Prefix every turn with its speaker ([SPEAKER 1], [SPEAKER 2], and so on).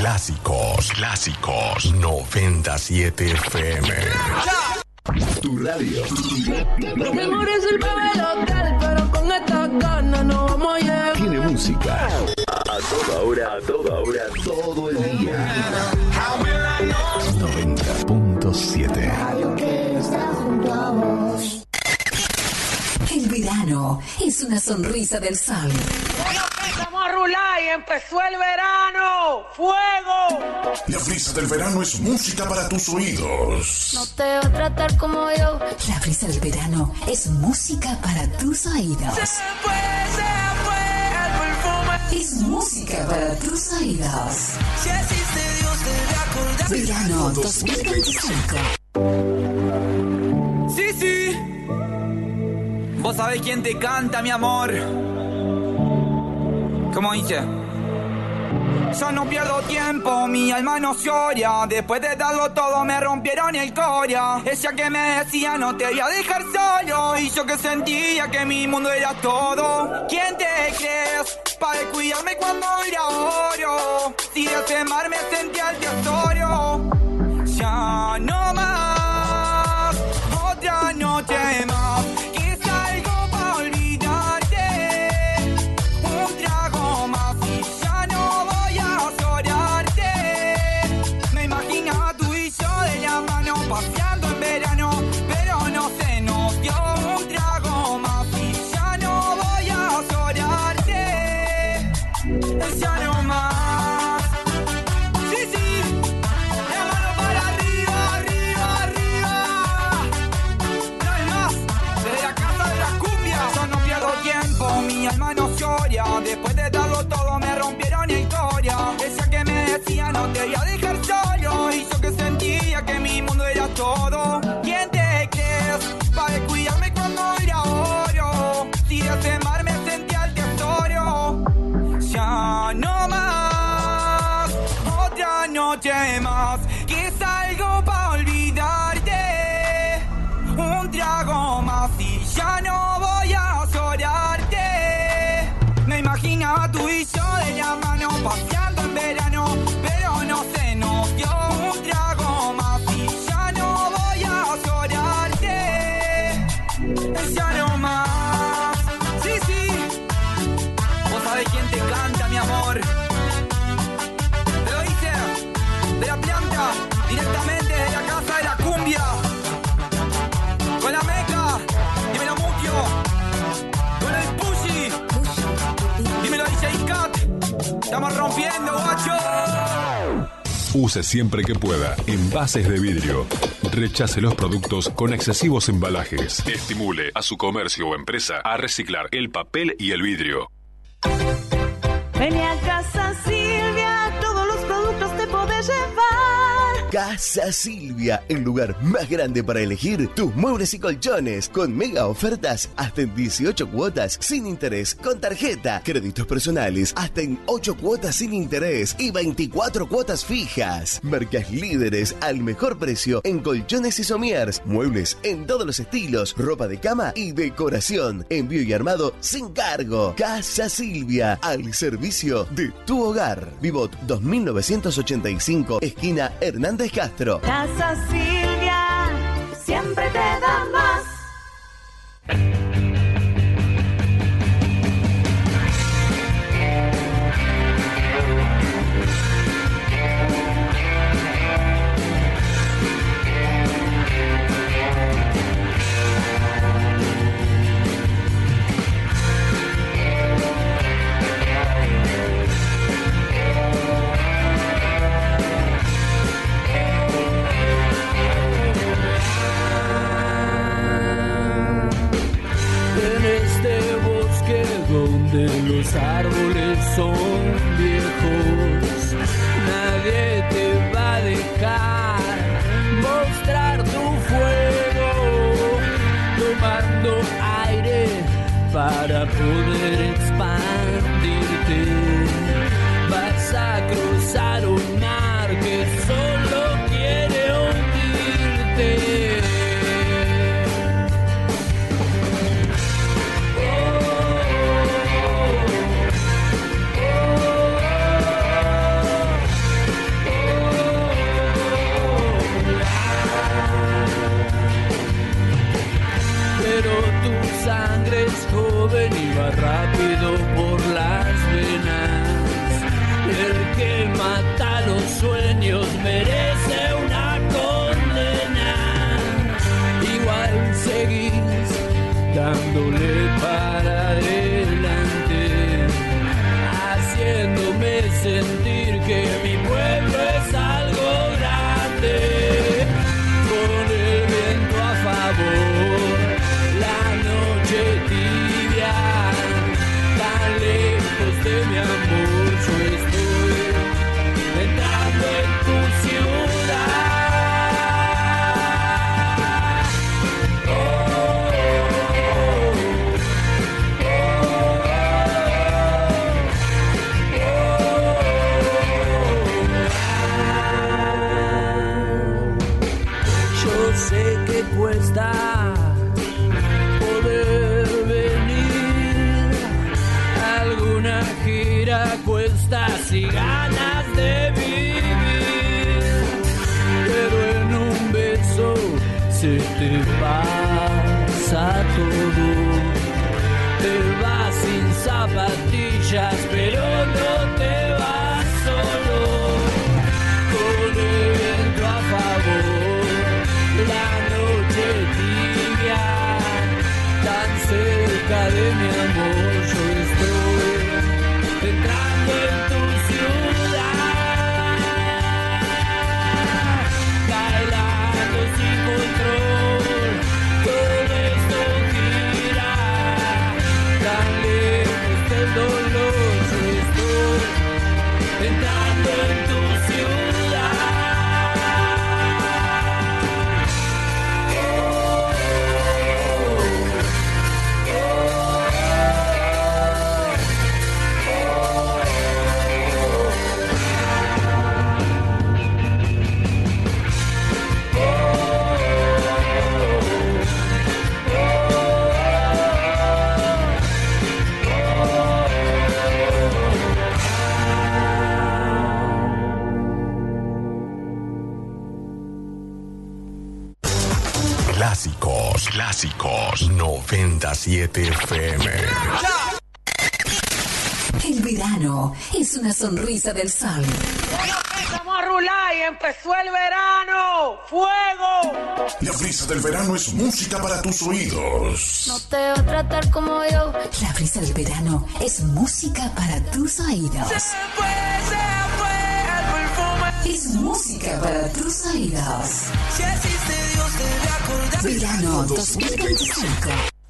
[SPEAKER 1] Clásicos 97 FM. Tu radio.
[SPEAKER 2] Mi amor es el bebé local, pero con esta ganas no vamos a llegar.
[SPEAKER 1] Tiene música. A toda hora, todo el día. 90.7.
[SPEAKER 3] Radio que está junto a vos.
[SPEAKER 4] El verano es una sonrisa del sol.
[SPEAKER 2] Bueno, empezamos a rular y empezó el verano. ¡Fuego!
[SPEAKER 5] La brisa del verano es música para tus oídos.
[SPEAKER 3] No te va a tratar como yo.
[SPEAKER 4] La brisa del verano es música para tus oídos.
[SPEAKER 2] Se fue el perfume.
[SPEAKER 4] Es música para tus oídos.
[SPEAKER 2] Si existe Dios debe acordar.
[SPEAKER 4] Verano 2025.
[SPEAKER 6] Sí. Vos sabés quién te canta, mi amor. ¿Cómo dice? Yo no pierdo tiempo, mi alma no llora. Después de darlo todo me rompieron el coria. Ella que me decía no te voy a dejar solo. Y yo que sentía que mi mundo era todo. ¿Quién te crees? Para cuidarme cuando era oro. Si de ese mar me sentía el tesoro. Ya no más, otra noche más. Paseando en verano, pero no se nos dio un trago más y ya no voy a llorarte, ya no más. Sí, la mano para arriba, arriba. No hay más, desde la casa de la cumbia. Yo no pierdo tiempo, mi alma no llora. Después de darlo todo me rompieron el coria. Esa que me decía no te voy a dejar solo. Y yo que sentía que mi mundo era todo. ¿Quién te crees? Para cuidarme cuando era oro. Si de ese mar me sentía el tesoro. Ya no más, otra noche más. Que salgo para olvidarte. Un trago más y ya no voy a llorarte. Me imaginaba tú y yo de la mano paseando en verano, pero no se nos dio un trago más y ya no voy a llorarte, ya no más. Sí, vos sabés quién te canta, mi amor. Te lo dice de la planta, directamente de la casa de la cumbia. Con la meca, dímelo Muquio. Con el Pushy, dímelo DJ Cat. Estamos rompiendo, guacho.
[SPEAKER 1] Use siempre que pueda envases de vidrio. Rechace los productos con excesivos embalajes. Estimule a su comercio o empresa a reciclar el papel y el vidrio.
[SPEAKER 7] Ven a Casa Silvia, todos los productos te podés llevar.
[SPEAKER 8] Casa Silvia, el lugar más grande para elegir tus muebles y colchones, con mega ofertas hasta en 18 cuotas sin interés con tarjeta, créditos personales hasta en 8 cuotas sin interés y 24 cuotas fijas. Marcas líderes al mejor precio en colchones y somiers, muebles en todos los estilos, ropa de cama y decoración, envío y armado sin cargo. Casa Silvia, al servicio de tu hogar. Vivot 2985, esquina Hernández Castro.
[SPEAKER 7] Casa Silvia, siempre te da más.
[SPEAKER 9] Donde los árboles son viejos, nadie te va a dejar mostrar tu fuego, tomando aire para poder expandirte. Vas a cruzar un mar que solo quiere hundirte. mata los sueños merece una condena. Igual seguís dándole para adelante, haciéndome sentir que mi pueblo es algo grande. Con el viento a favor, la noche tibia, tan lejos de mi amor, yo estoy entrando en tu ciudad. Sé que cuesta poder venir, alguna gira cuestas y ganas de vivir, pero en un beso se te pasa todo. Te vas sin zapatillas, pero no te vas solo. Con el viento a favor, la noche tibia, tan cerca de mi amor, yo estoy entrando en tu ciudad, bailando sin control, todo esto gira, tan lejos del dolor, yo estoy entrando en tu ciudad.
[SPEAKER 10] Clásicos 97 FM.
[SPEAKER 4] El verano es una sonrisa del sol.
[SPEAKER 11] Empezamos a rular y empezó el verano. ¡Fuego!
[SPEAKER 5] La brisa del verano es música para tus oídos.
[SPEAKER 3] No te va a tratar como yo.
[SPEAKER 4] La brisa del verano es música para tus oídos.
[SPEAKER 11] Se fue el perfume.
[SPEAKER 4] Es música para tus oídos.
[SPEAKER 11] Si existe Dios debe acordar.
[SPEAKER 4] Verano 2025.